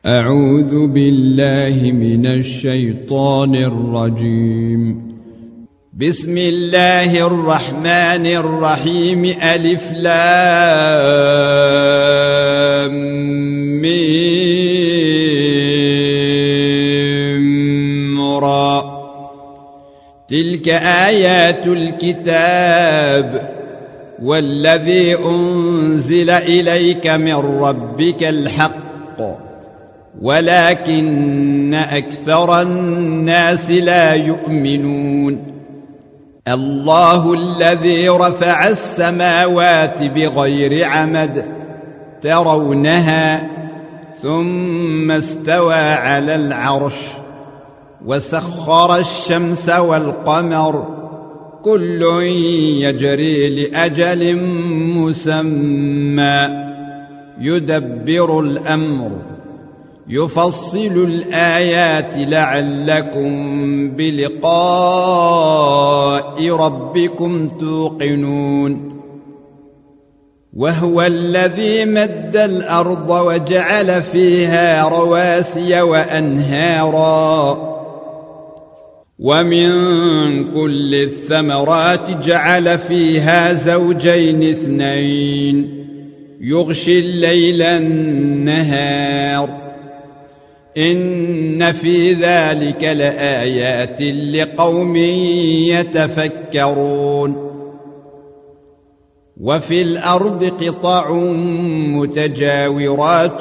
أعوذ بالله من الشيطان الرجيم. بسم الله الرحمن الرحيم. ألف لام ميم را. تلك آيات الكتاب والذي أنزل إليك من ربك الحق ولكن أكثر الناس لا يؤمنون. الله الذي رفع السماوات بغير عمد ترونها ثم استوى على العرش وسخر الشمس والقمر كل يجري لأجل مسمى يدبر الأمر يفصل الآيات لعلكم بلقاء ربكم توقنون. وهو الذي مد الأرض وجعل فيها رواسي وأنهارا ومن كل الثمرات جعل فيها زوجين اثنين يغشي الليل النهار إن في ذلك لآيات لقوم يتفكرون. وفي الأرض قطع متجاورات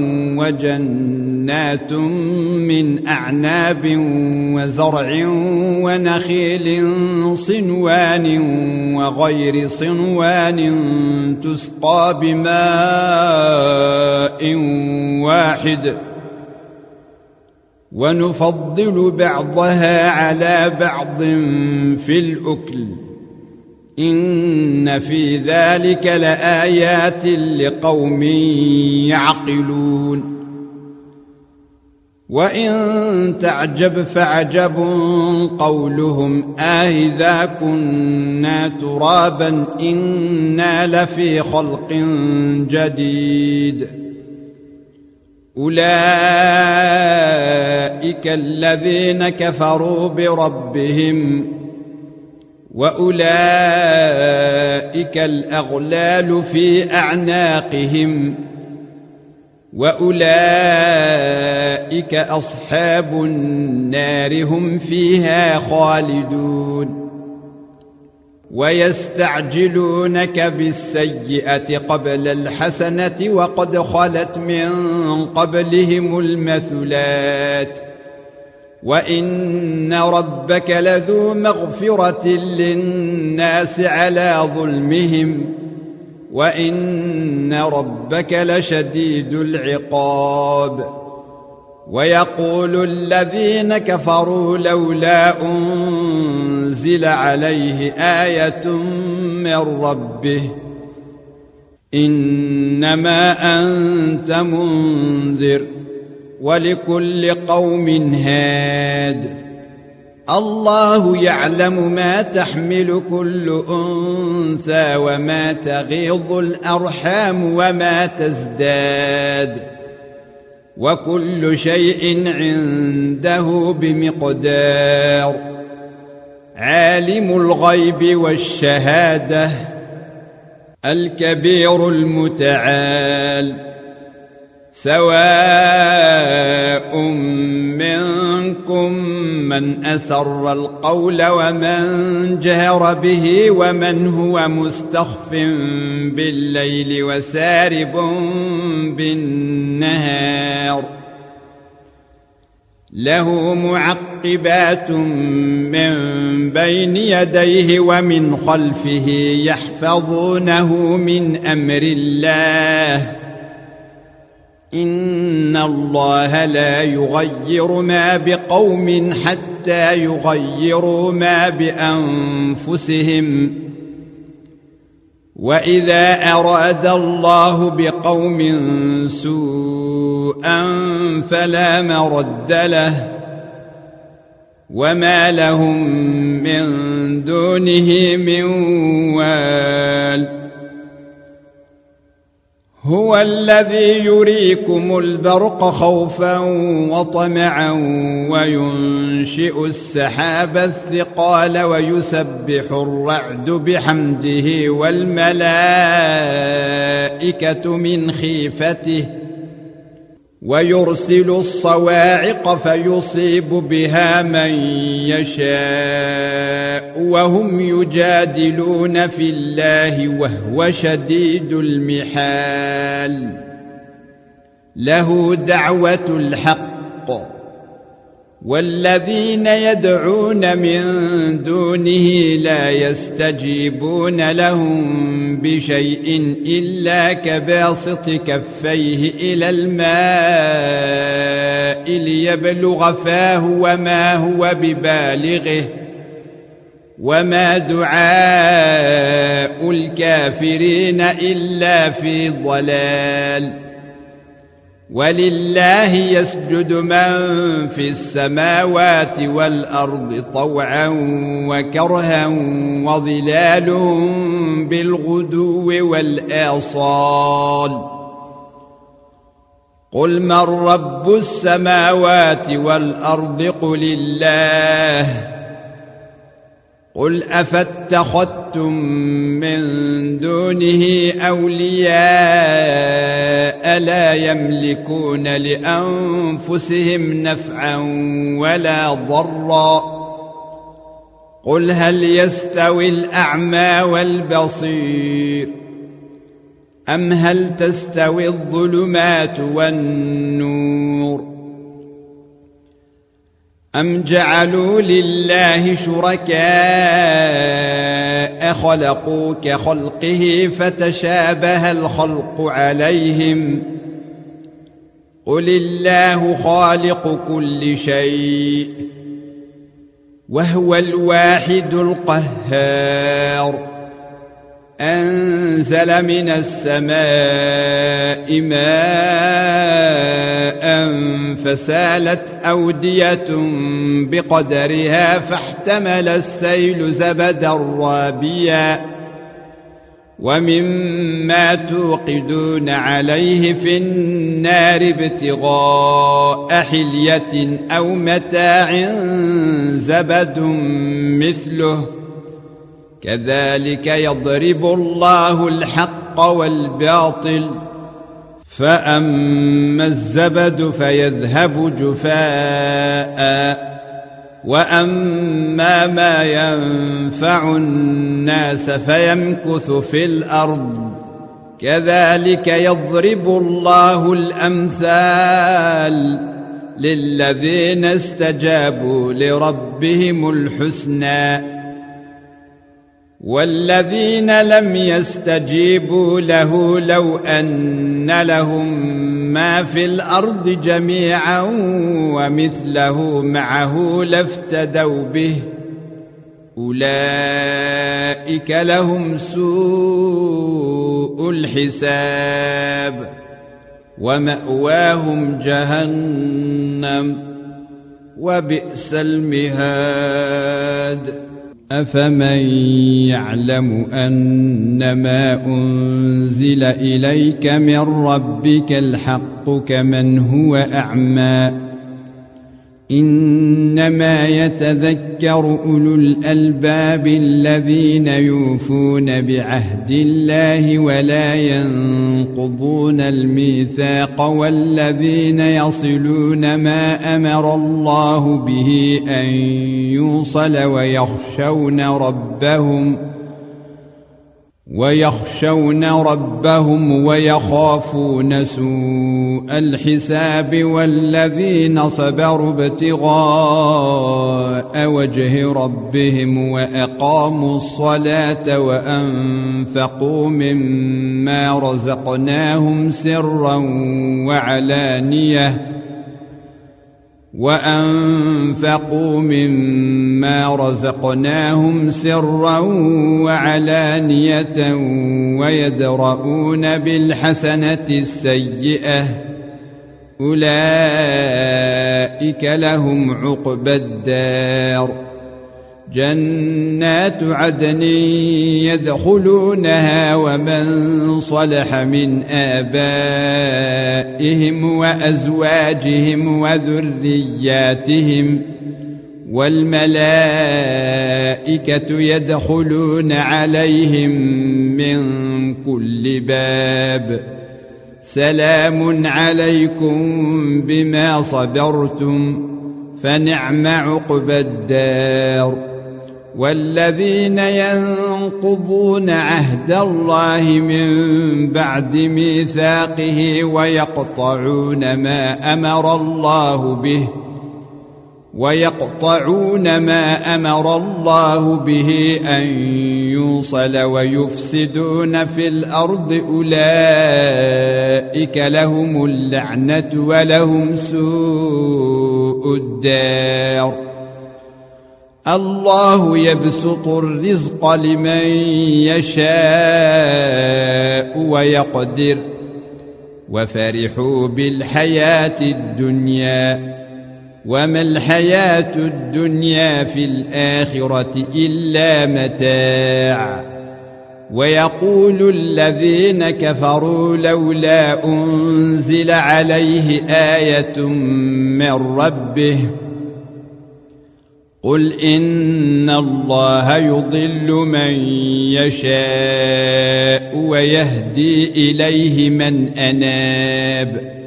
وجنات من أعناب وزرع ونخيل صنوان وغير صنوان تسقى بماء واحد ونفضل بعضها على بعض في الأكل إن في ذلك لآيات لقوم يعقلون. وإن تعجب فعجب قولهم أإذا كنا ترابا إنا لفي خلق جديد. أولئك الذين كفروا بربهم وأولئك الأغلال في أعناقهم وأولئك أصحاب النار هم فيها خالدون. ويستعجلونك بالسيئة قبل الحسنة وقد خلت من قبلهم المثلات وإن ربك لذو مغفرة للناس على ظلمهم وإن ربك لشديد العقاب. ويقول الذين كفروا لولا أنزل عليه آية من ربه إنما أنت منذر ولكل قوم هاد. الله يعلم ما تحمل كل أنثى وما تغيض الأرحام وما تزداد وكل شيء عنده بمقدار. عالم الغيب والشهادة الكبير المتعال. سواء منكم من أسر القول ومن جهر به ومن هو مستخف بالليل وسارب بالنهار له معقبات من بين يديه ومن خلفه يحفظونه من أمر الله إن الله لا يغير ما بقوم حتى يغيروا ما بأنفسهم وإذا أراد الله بقوم سوءا فلا مرد له وما لهم من دونه من وال. هو الذي يريكم البرق خوفا وطمعا وينشئ السحاب الثقال ويسبح الرعد بحمده والملائكة من خيفته ويرسل الصواعق فيصيب بها من يشاء وهم يجادلون في الله وهو شديد المحال له دعوة الحق والذين يدعون من دونه لا يستجيبون لهم بشيء إلا كباسط كفيه إلى الماء ليبلغ فاه وما هو ببالغه وما دعاء الكافرين إلا في ضلال ولله يسجد من في السماوات والأرض طوعا وكرها وظلالهم بالغدو والآصال قل من رب السماوات والأرض قل الله قل أفاتخذتم من دونه أولياء لا يملكون لأنفسهم نفعا ولا ضرا قل هل يستوي الأعمى والبصير أم هل تستوي الظلمات والنور أم جعلوا لله شركاء خلقوا كخلقه فتشابه الخلق عليهم قل الله خالق كل شيء وهو الواحد القهار أنزل من السماء ماء فسالت أودية بقدرها فاحتمل السيل زبدا رابيا ومما توقدون عليه في النار ابتغاء حلية أو متاع زبد مثله كذلك يضرب الله الحق والباطل فأما الزبد فيذهب جفاء وأما ما ينفع الناس فيمكث في الأرض كذلك يضرب الله الأمثال للذين استجابوا لربهم الحسنى والذين لم يستجيبوا له لو أن لهم ما في الأرض جميعا ومثله معه لافتدوا به أولئك لهم سوء الحساب ومأواهم جهنم وبئس المهاد أفمن يعلم أنما أنزل إليك من ربك الحق كمن هو أعمى إنما يتذكر أولو الألباب الذين يوفون بعهد الله ولا ينقضون الميثاق والذين يصلون ما أمر الله به أن يوصل ويخشون ربهم ويخافون سوء الحساب والذين صبروا ابتغاء وجه ربهم وأقاموا الصلاة وأنفقوا مما رزقناهم سرا وعلانية ويدرؤون بالحسنة السيئة أولئك لهم عقبى الدار جنات عدن يدخلونها ومن صلح من آبائهم وأزواجهم وذرياتهم والملائكة يدخلون عليهم من كل باب سلام عليكم بما صبرتم فنعم عقبى الدار. والذين ينقضون عهد الله من بعد ميثاقه ويقطعون ما أمر الله به أن يوصل ويفسدون في الأرض أولئك لهم اللعنة ولهم سوء الدار. الله يبسط الرزق لمن يشاء ويقدر وفرحوا بالحياة الدنيا وما الحياة الدنيا في الآخرة إلا متاع. ويقول الذين كفروا لولا أنزل عليه آية من ربه قل إن الله يضل من يشاء ويهدي إليه من أناب.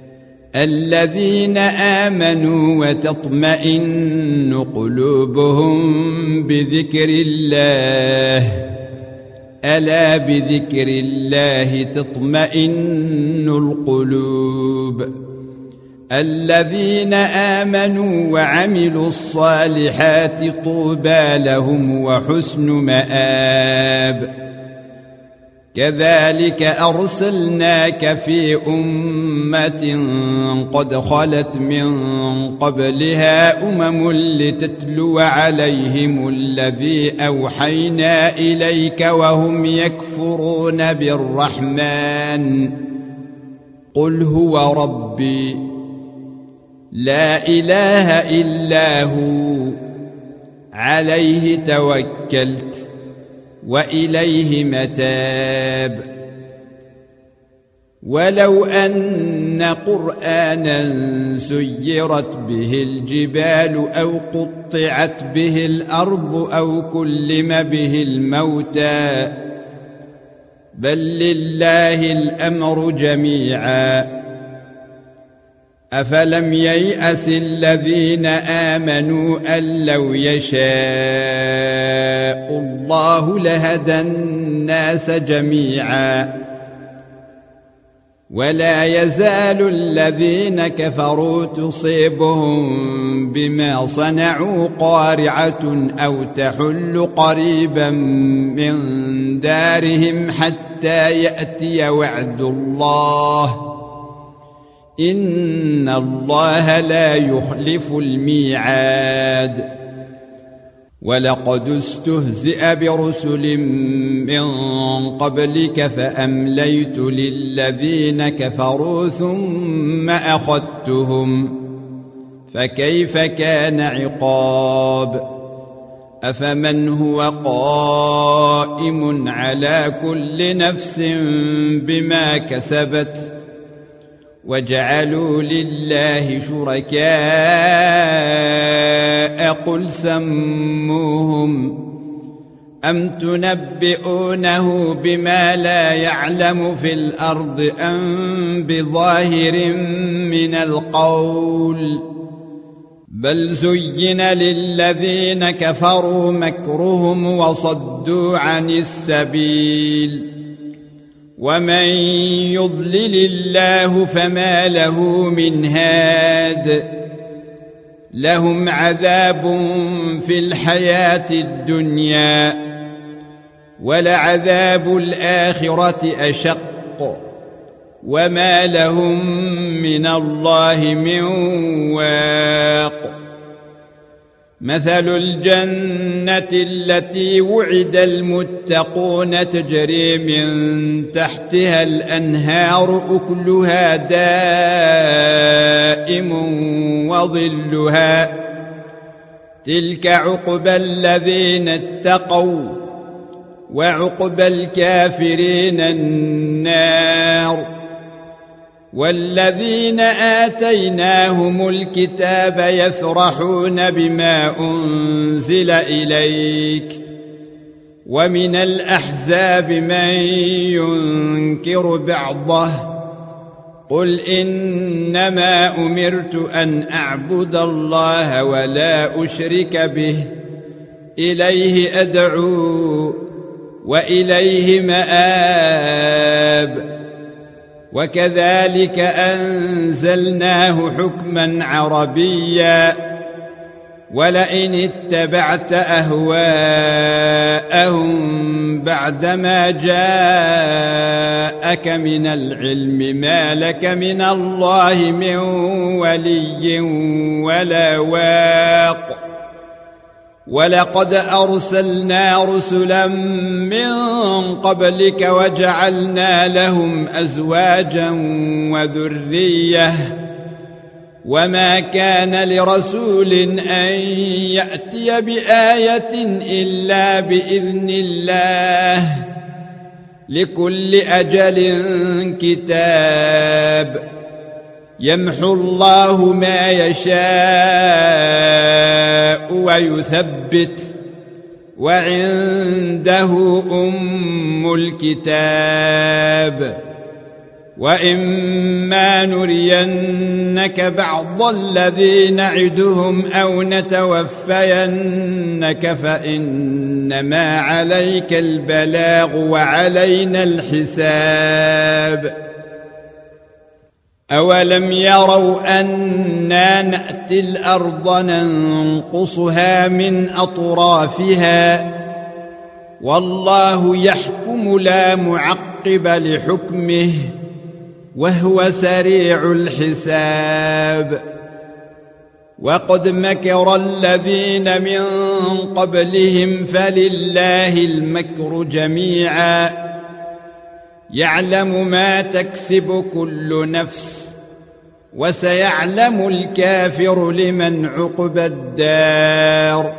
الذين آمنوا وتطمئن قلوبهم بذكر الله ألا بذكر الله تطمئن القلوب. الذين آمنوا وعملوا الصالحات طوبى لهم وحسن مآب. كذلك أرسلناك في أمة قد خلت من قبلها لتتلو عليهم الذي أوحينا إليك وهم يكفرون بالرحمن قل هو ربي لا إله إلا هو عليه توكلت وإليه متاب. ولو أن قرآنا سيرت به الجبال أو قطعت به الأرض أو كلم به الموتى بل لله الأمر جميعا. أفلم ييأس الذين آمنوا أن لو يشاء الله لهدى الناس جميعا. ولا يزال الذين كفروا تصيبهم بما صنعوا قارعة أو تحل قريبا من دارهم حتى يأتي وعد الله إن الله لا يخلف الميعاد. ولقد استهزئ برسل من قبلك فأمليت للذين كفروا ثم أخذتهم فكيف كان عقاب. أفمن هو قائم على كل نفس بما كسبت وجعلوا لله شركاء قل سموهم أم تنبئونه بما لا يعلم في الأرض أم بظاهر من القول بل زين للذين كفروا مكرهم وصدوا عن السبيل ومن يضلل الله فما له من هاد. لهم عذاب في الحياة الدنيا ولعذاب الآخرة أشق وما لهم من الله من واق. مثل الجنة التي وعد المتقون تجري من تحتها الأنهار أكلها دائم وظلها تلك عقبى الذين اتقوا وعقبى الكافرين النار. والذين آتيناهم الكتاب يفرحون بما أنزل إليك ومن الأحزاب من ينكر بعضه قل إنما أمرت أن أعبد الله ولا أشرك به إليه أدعو وإليه مآب. وكذلك أنزلناه حكما عربيا ولئن اتبعت أهواءهم بعدما جاءك من العلم ما لك من الله من ولي ولا واق. ولقد أرسلنا رسلا من قبلك وجعلنا لهم أزواجا وذرية وما كان لرسول أن يأتي بآية إلا بإذن الله لكل أجل كتاب يمحو الله ما يشاء ويثبت وعنده أم الكتاب. وإما نرينك بعض الذي نعدهم أو نتوفينك فإنما عليك البلاغ وعلينا الحساب. أولم يروا أنا نأتي الأرض ننقصها من أطرافها والله يحكم لا معقب لحكمه وهو سريع الحساب. وقد مكر الذين من قبلهم فلله المكر جميعا يعلم ما تكسب كل نفس وسيعلم الكافر لمن عقبى الدار.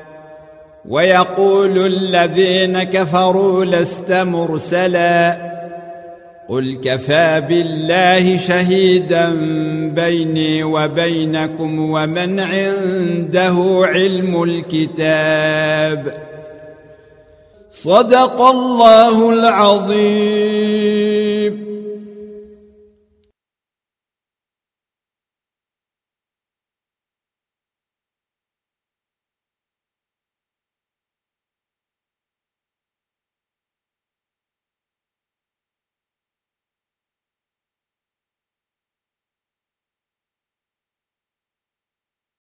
ويقول الذين كفروا لست مرسلا قل كفى بالله شهيدا بيني وبينكم ومن عنده علم الكتاب. صدق الله العظيم.